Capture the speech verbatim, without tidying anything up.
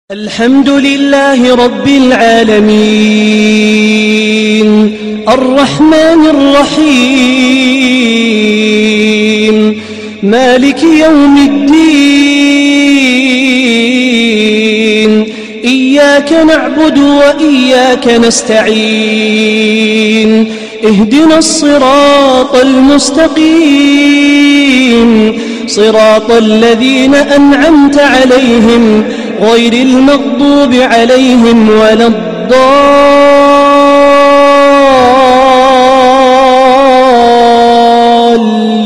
الحمد لله رب العالمين الرحمن الرحيم مالك يوم الدين إياك نعبد وإياك نستعين اهدنا الصراط المستقيم صراط الذين أنعمت عليهم غير المغضوب عليهم ولا الضالين.